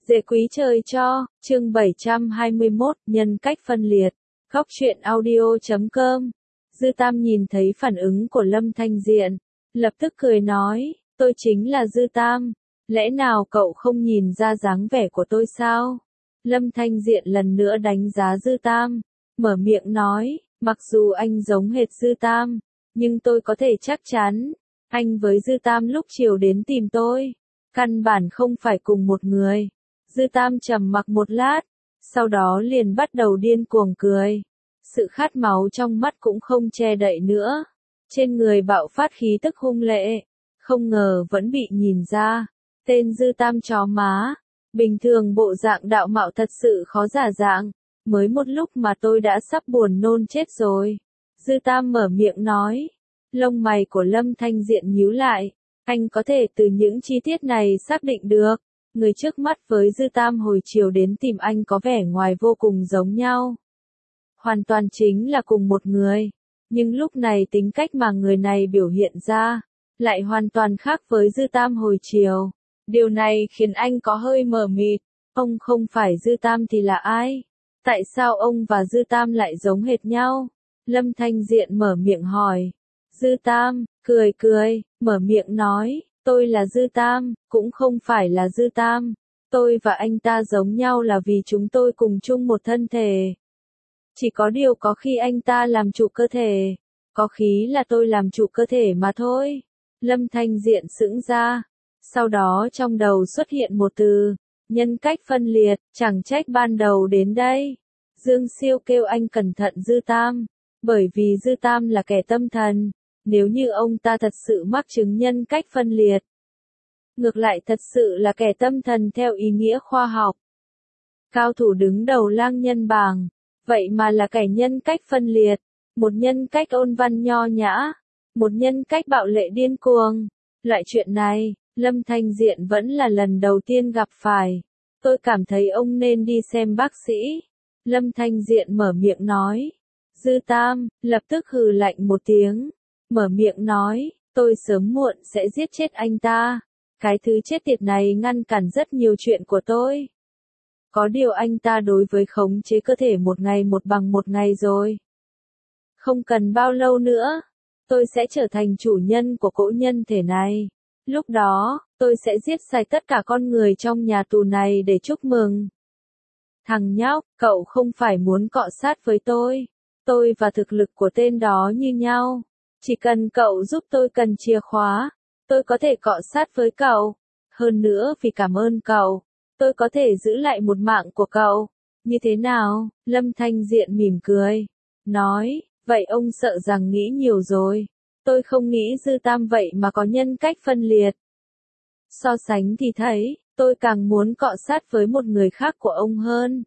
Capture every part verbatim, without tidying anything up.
Dễ quý trời cho, chương bảy trăm hai mươi mốt, nhân cách phân liệt. Góc truyện audio chấm com. Dư Tam nhìn thấy phản ứng của Lâm Thanh Diện, lập tức cười nói, tôi chính là Dư Tam, lẽ nào cậu không nhìn ra dáng vẻ của tôi sao? Lâm Thanh Diện lần nữa đánh giá Dư Tam, mở miệng nói, mặc dù anh giống hệt Dư Tam, nhưng tôi có thể chắc chắn, anh với Dư Tam lúc chiều đến tìm tôi, căn bản không phải cùng một người. Dư Tam trầm mặc một lát, sau đó liền bắt đầu điên cuồng cười. Sự khát máu trong mắt cũng không che đậy nữa. Trên người bạo phát khí tức hung lệ. Không ngờ vẫn bị nhìn ra. Tên Dư Tam chó má. Bình thường bộ dạng đạo mạo thật sự khó giả dạng. Mới một lúc mà tôi đã sắp buồn nôn chết rồi. Dư Tam mở miệng nói. Lông mày của Lâm Thanh Diện nhíu lại. Anh có thể từ những chi tiết này xác định được. Người trước mắt với Dư Tam hồi chiều đến tìm anh có vẻ ngoài vô cùng giống nhau. Hoàn toàn chính là cùng một người. Nhưng lúc này tính cách mà người này biểu hiện ra, lại hoàn toàn khác với Dư Tam hồi chiều. Điều này khiến anh có hơi mờ mịt. Ông không phải Dư Tam thì là ai? Tại sao ông và Dư Tam lại giống hệt nhau? Lâm Thanh Diện mở miệng hỏi. Dư Tam, cười cười, mở miệng nói. Tôi là Dư Tam, cũng không phải là Dư Tam. Tôi và anh ta giống nhau là vì chúng tôi cùng chung một thân thể. Chỉ có điều có khi anh ta làm chủ cơ thể, có khi là tôi làm chủ cơ thể mà thôi. Lâm Thanh Diện sững ra. Sau đó trong đầu xuất hiện một từ, nhân cách phân liệt, chẳng trách ban đầu đến đây. Dương Siêu kêu anh cẩn thận Dư Tam, bởi vì Dư Tam là kẻ tâm thần. Nếu như ông ta thật sự mắc chứng nhân cách phân liệt, ngược lại thật sự là kẻ tâm thần theo ý nghĩa khoa học. Cao thủ đứng đầu lang nhân bảng, vậy mà là kẻ nhân cách phân liệt, một nhân cách ôn văn nho nhã, một nhân cách bạo lệ điên cuồng. Loại chuyện này, Lâm Thanh Diện vẫn là lần đầu tiên gặp phải. Tôi cảm thấy ông nên đi xem bác sĩ. Lâm Thanh Diện mở miệng nói. Dư Tam, lập tức hừ lạnh một tiếng. Mở miệng nói, tôi sớm muộn sẽ giết chết anh ta. Cái thứ chết tiệt này ngăn cản rất nhiều chuyện của tôi. Có điều anh ta đối với khống chế cơ thể một ngày một bằng một ngày rồi. Không cần bao lâu nữa, tôi sẽ trở thành chủ nhân của cỗ nhân thể này. Lúc đó, tôi sẽ giết sạch tất cả con người trong nhà tù này để chúc mừng. Thằng nhóc, cậu không phải muốn cọ sát với tôi. Tôi và thực lực của tên đó như nhau. Chỉ cần cậu giúp tôi cần chìa khóa, tôi có thể cọ sát với cậu. Hơn nữa vì cảm ơn cậu, tôi có thể giữ lại một mạng của cậu. Như thế nào? Lâm Thanh Diện mỉm cười. Nói, vậy ông sợ rằng nghĩ nhiều rồi. Tôi không nghĩ Dư Tam vậy mà có nhân cách phân liệt. So sánh thì thấy, tôi càng muốn cọ sát với một người khác của ông hơn.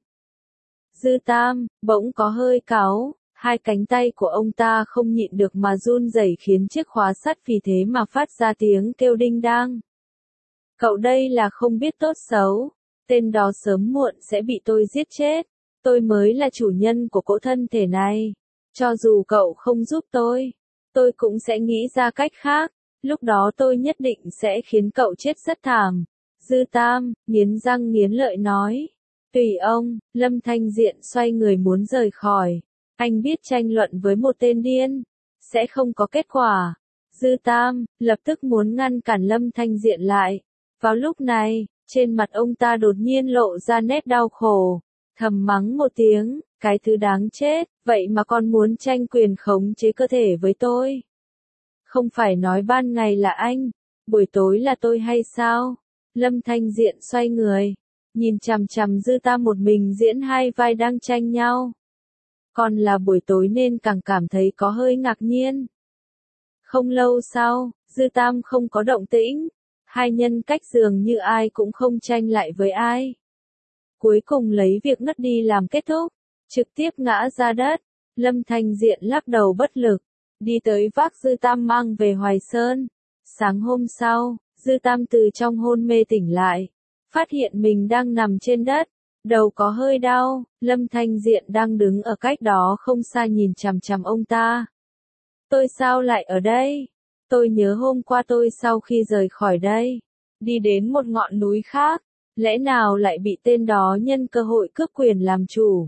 Dư Tam, bỗng có hơi cáu. Hai cánh tay của ông ta không nhịn được mà run rẩy khiến chiếc khóa sắt vì thế mà phát ra tiếng kêu đinh đang. Cậu đây là không biết tốt xấu. Tên đó sớm muộn sẽ bị tôi giết chết. Tôi mới là chủ nhân của cỗ thân thể này. Cho dù cậu không giúp tôi, tôi cũng sẽ nghĩ ra cách khác. Lúc đó tôi nhất định sẽ khiến cậu chết rất thảm. Dư Tam, nghiến răng nghiến lợi nói. Tùy ông. Lâm Thanh Diện xoay người muốn rời khỏi. Anh biết tranh luận với một tên điên sẽ không có kết quả. Dư Tam lập tức muốn ngăn cản Lâm Thanh Diện lại. Vào lúc này, trên mặt ông ta đột nhiên lộ ra nét đau khổ, thầm mắng một tiếng, cái thứ đáng chết, vậy mà còn muốn tranh quyền khống chế cơ thể với tôi. Không phải nói ban ngày là anh, buổi tối là tôi hay sao? Lâm Thanh Diện xoay người, nhìn chằm chằm Dư Tam một mình diễn hai vai đang tranh nhau. Còn là buổi tối nên càng cảm thấy có hơi ngạc nhiên. Không lâu sau, Dư Tam không có động tĩnh. Hai nhân cách dường như ai cũng không tranh lại với ai. Cuối cùng lấy việc ngất đi làm kết thúc, trực tiếp ngã ra đất. Lâm Thanh Diện lắc đầu bất lực, đi tới vác Dư Tam mang về Hoài Sơn. Sáng hôm sau, Dư Tam từ trong hôn mê tỉnh lại, phát hiện mình đang nằm trên đất. Đầu có hơi đau, Lâm Thanh Diện đang đứng ở cách đó không xa nhìn chằm chằm ông ta. Tôi sao lại ở đây? Tôi nhớ hôm qua tôi sau khi rời khỏi đây, đi đến một ngọn núi khác, Lẽ nào lại bị tên đó nhân cơ hội cướp quyền làm chủ?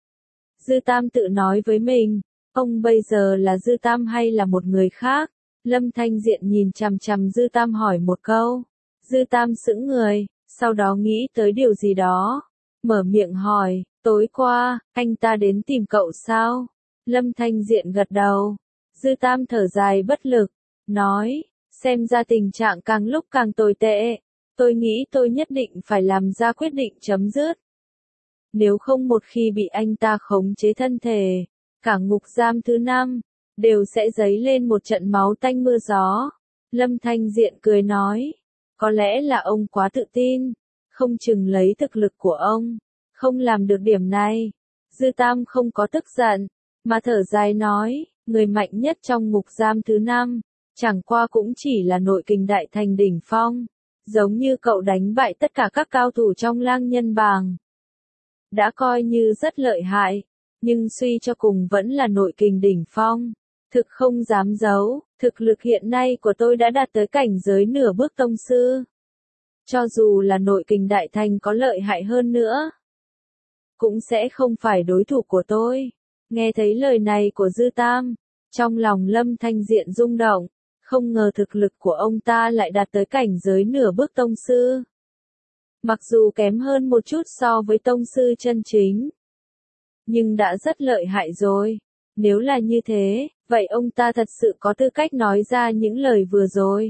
Dư Tam tự nói với mình, ông bây giờ là Dư Tam hay là một người khác? Lâm Thanh Diện nhìn chằm chằm Dư Tam hỏi một câu. Dư Tam sững người, sau đó nghĩ tới điều gì đó. Mở miệng hỏi, tối qua, anh ta đến tìm cậu sao? Lâm Thanh Diện gật đầu. Dư Tam thở dài bất lực, nói, xem ra tình trạng càng lúc càng tồi tệ. Tôi nghĩ tôi nhất định phải làm ra quyết định chấm dứt. Nếu không một khi bị anh ta khống chế thân thể, cả ngục giam thứ năm, đều sẽ dấy lên một trận máu tanh mưa gió. Lâm Thanh Diện cười nói, có lẽ là ông quá tự tin, không chừng lấy thực lực của ông, không làm được điểm này. Dư Tam không có tức giận, mà thở dài nói, người mạnh nhất trong ngục giam thứ năm, chẳng qua cũng chỉ là nội kình đại thành đỉnh phong, giống như cậu đánh bại tất cả các cao thủ trong lang nhân bảng. Đã coi như rất lợi hại, nhưng suy cho cùng vẫn là nội kình đỉnh phong. Thực không dám giấu, thực lực hiện nay của tôi đã đạt tới cảnh giới nửa bước tông sư. Cho dù là nội kình đại thành có lợi hại hơn nữa, cũng sẽ không phải đối thủ của tôi. Nghe thấy lời này của Dư Tam, trong lòng Lâm Thanh Diện rung động, không ngờ thực lực của ông ta lại đạt tới cảnh giới nửa bước tông sư. Mặc dù kém hơn một chút so với tông sư chân chính, nhưng đã rất lợi hại rồi. Nếu là như thế, vậy ông ta thật sự có tư cách nói ra những lời vừa rồi.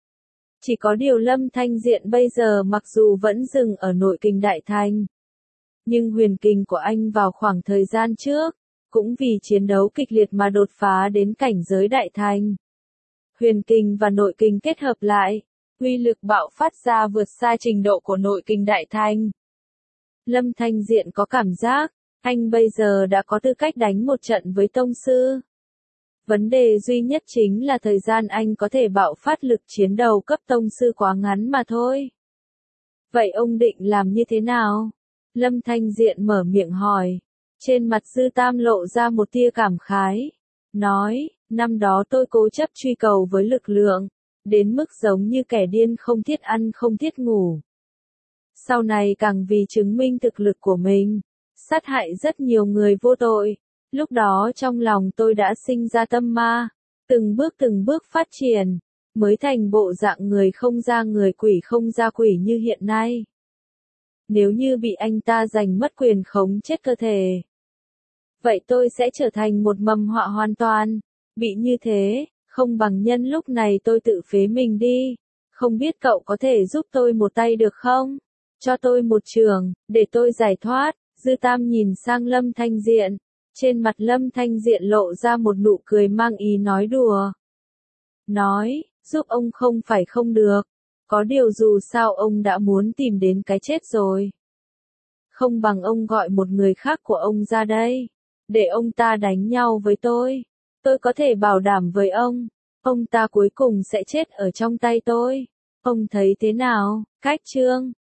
Chỉ có điều Lâm Thanh Diện bây giờ mặc dù vẫn dừng ở nội kình đại thành, nhưng huyền kình của anh vào khoảng thời gian trước, cũng vì chiến đấu kịch liệt mà đột phá đến cảnh giới đại thành. Huyền kình và nội kình kết hợp lại, uy lực bạo phát ra vượt xa trình độ của nội kình đại thành. Lâm Thanh Diện có cảm giác, anh bây giờ đã có tư cách đánh một trận với tông sư. Vấn đề duy nhất chính là thời gian anh có thể bạo phát lực chiến đầu cấp tông sư quá ngắn mà thôi. Vậy ông định làm như thế nào? Lâm Thanh Diện mở miệng hỏi. Trên mặt Dư Tam lộ ra một tia cảm khái. Nói, năm đó tôi cố chấp truy cầu với lực lượng, đến mức giống như kẻ điên không thiết ăn không thiết ngủ. Sau này càng vì chứng minh thực lực của mình, sát hại rất nhiều người vô tội. Lúc đó trong lòng tôi đã sinh ra tâm ma, từng bước từng bước phát triển, mới thành bộ dạng người không ra người quỷ không ra quỷ như hiện nay. Nếu như bị anh ta giành mất quyền khống chết cơ thể, vậy tôi sẽ trở thành một mầm họa hoàn toàn. Bị như thế, không bằng nhân lúc này tôi tự phế mình đi. Không biết cậu có thể giúp tôi một tay được không? Cho tôi một trường, để tôi giải thoát. Dư Tam nhìn sang Lâm Thanh Diện. Trên mặt Lâm Thanh Diện lộ ra một nụ cười mang ý nói đùa. Nói, giúp ông không phải không được. Có điều dù sao ông đã muốn tìm đến cái chết rồi. Không bằng ông gọi một người khác của ông ra đây. Để ông ta đánh nhau với tôi. Tôi có thể bảo đảm với ông. Ông ta cuối cùng sẽ chết ở trong tay tôi. Ông thấy thế nào? Cách chương